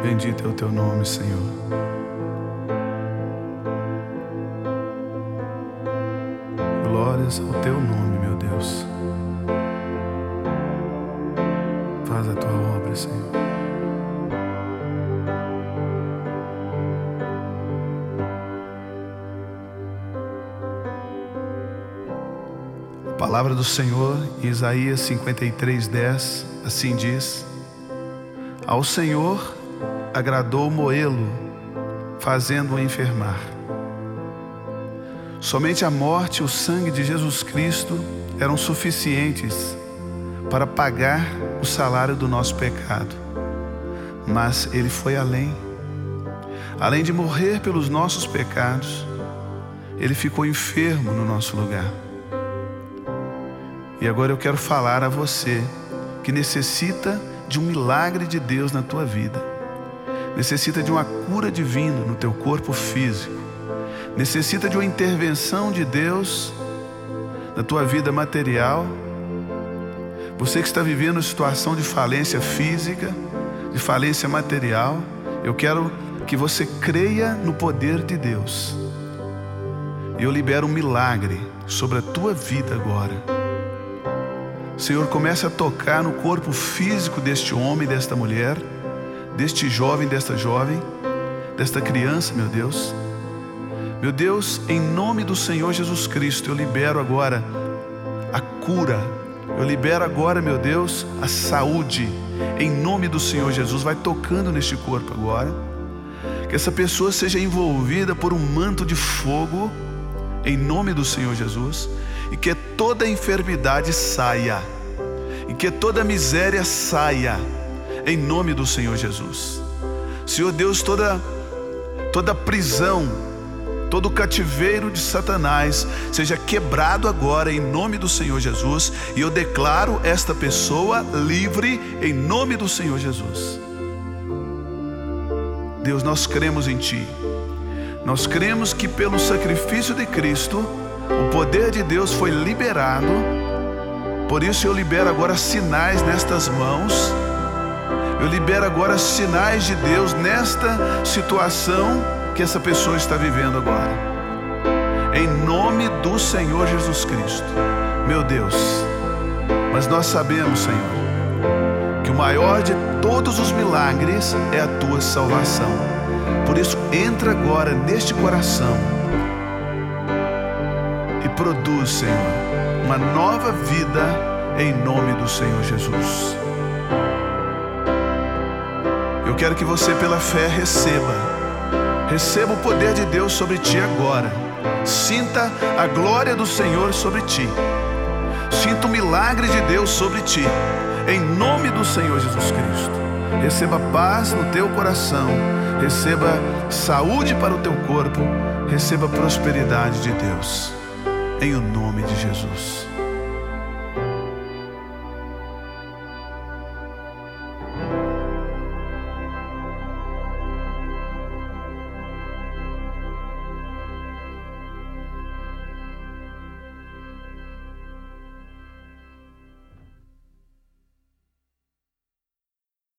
Bendito é o teu nome, Senhor. Glórias ao teu nome, meu Deus. Faz a tua obra, Senhor. A palavra do Senhor em Isaías 53:10, assim diz: ao Senhor agradou moê-lo, fazendo-o enfermar. Somente a morte e o sangue de Jesus Cristo eram suficientes para pagar o salário do nosso pecado. Mas Ele foi além. Além de morrer pelos nossos pecados, Ele ficou enfermo no nosso lugar. E agora eu quero falar a você que necessita de um milagre de Deus na tua vida. Necessita de uma cura divina no teu corpo físico. Necessita de uma intervenção de Deus na tua vida material. Você que está vivendo situação de falência física, de falência material, eu quero que você creia no poder de Deus. E eu libero um milagre sobre a tua vida agora. Senhor, comece a tocar no corpo físico deste homem, desta mulher, deste jovem, desta jovem, desta criança, meu Deus. Meu Deus, em nome do Senhor Jesus Cristo, eu libero agora a cura. Eu libero agora, meu Deus, a saúde. Em nome do Senhor Jesus, vai tocando neste corpo agora. Que essa pessoa seja envolvida por um manto de fogo, em nome do Senhor Jesus. E que toda enfermidade saia. E que toda miséria saia. Em nome do Senhor Jesus. Senhor Deus, toda prisão, todo cativeiro de Satanás seja quebrado agora em nome do Senhor Jesus. E eu declaro esta pessoa livre em nome do Senhor Jesus. Deus, nós cremos em Ti. Nós cremos que pelo sacrifício de Cristo o poder de Deus foi liberado. Por isso eu libero agora sinais nestas mãos. Eu libero agora sinais de Deus nesta situação que essa pessoa está vivendo agora. Em nome do Senhor Jesus Cristo. Meu Deus, mas nós sabemos, Senhor, que o maior de todos os milagres é a Tua salvação. Por isso, entra agora neste coração e produz, Senhor, uma nova vida em nome do Senhor Jesus. Eu quero que você, pela fé, receba o poder de Deus sobre ti agora. Sinta a glória do Senhor sobre ti. Sinta o milagre de Deus sobre ti. Em nome do Senhor Jesus Cristo. Receba paz no teu coração. Receba saúde para o teu corpo. Receba prosperidade de Deus. Em o nome de Jesus.